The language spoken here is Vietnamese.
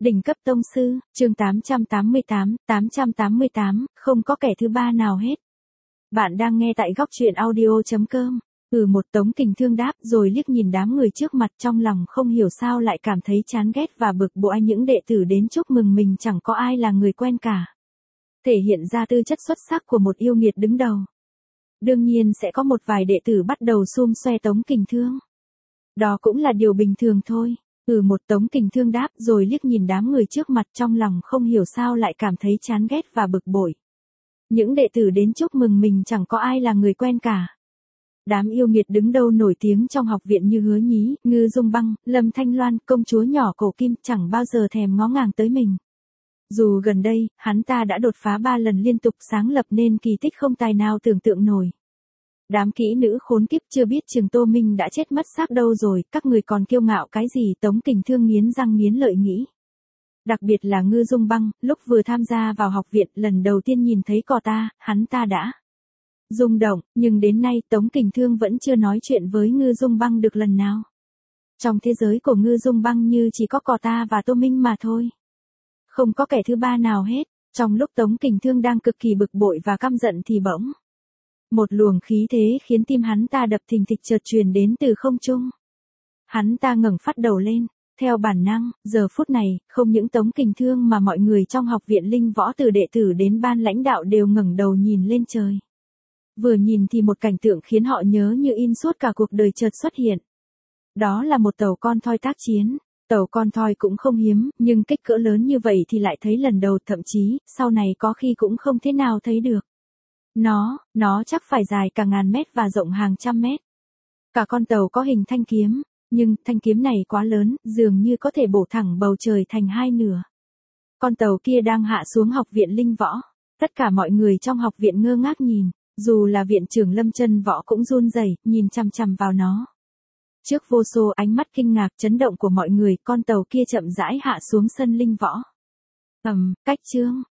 Đỉnh cấp tông sư, chương 888, không có kẻ thứ ba nào hết. Bạn đang nghe tại góc truyện audio.com. Một Tống Kình Thương đáp rồi liếc nhìn đám người trước mặt, trong lòng không hiểu sao lại cảm thấy chán ghét và bực bội. Những đệ tử đến chúc mừng mình chẳng có ai là người quen cả. Thể hiện ra tư chất xuất sắc của một yêu nghiệt đứng đầu. Đương nhiên sẽ có một vài đệ tử bắt đầu xum xoe Tống Kình Thương. Đó cũng là điều bình thường thôi. Một Tống Kình Thương đáp rồi liếc nhìn đám người trước mặt, trong lòng không hiểu sao lại cảm thấy chán ghét và bực bội. Những đệ tử đến chúc mừng mình chẳng có ai là người quen cả. Đám yêu nghiệt đứng đầu nổi tiếng trong học viện như Hứa Nhí, Ngư Dung Băng, Lâm Thanh Loan, công chúa nhỏ Cổ Kim chẳng bao giờ thèm ngó ngàng tới mình. Dù gần đây, hắn ta đã đột phá 3 lần liên tục, sáng lập nên kỳ tích không tài nào tưởng tượng nổi. Đám kỹ nữ khốn kiếp chưa biết chừng Tô Minh đã chết mất xác đâu rồi, các người còn kiêu ngạo cái gì? Tống Kình Thương nghiến răng nghiến lợi nghĩ. Đặc biệt là Ngư Dung Băng, lúc vừa tham gia vào học viện, lần đầu tiên nhìn thấy cò ta, hắn ta đã rung động, nhưng đến nay Tống Kình Thương vẫn chưa nói chuyện với Ngư Dung Băng được lần nào. Trong thế giới của Ngư Dung Băng như chỉ có cò ta và Tô Minh mà thôi. Không có kẻ thứ ba nào hết. Trong lúc Tống Kình Thương đang cực kỳ bực bội và căm giận thì bỗng một luồng khí thế khiến tim hắn ta đập thình thịch chợt truyền đến từ không trung. Hắn ta ngẩng phát đầu lên, theo bản năng, giờ phút này, không những Tống Kình Thương mà mọi người trong học viện Linh Võ từ đệ tử đến ban lãnh đạo đều ngẩng đầu nhìn lên trời. Vừa nhìn thì một cảnh tượng khiến họ nhớ như in suốt cả cuộc đời chợt xuất hiện. Đó là một tàu con thoi tác chiến. Tàu con thoi cũng không hiếm, nhưng kích cỡ lớn như vậy thì lại thấy lần đầu, thậm chí, sau này có khi cũng không thế nào thấy được. Nó chắc phải dài cả ngàn mét và rộng hàng trăm mét. Cả con tàu có hình thanh kiếm, nhưng thanh kiếm này quá lớn, dường như có thể bổ thẳng bầu trời thành hai nửa. Con tàu kia đang hạ xuống học viện Linh Võ. Tất cả mọi người trong học viện ngơ ngác nhìn, dù là viện trưởng Lâm Chân Võ cũng run rẩy, nhìn chằm chằm vào nó. Trước vô số ánh mắt kinh ngạc chấn động của mọi người, con tàu kia chậm rãi hạ xuống sân Linh Võ. Cách chương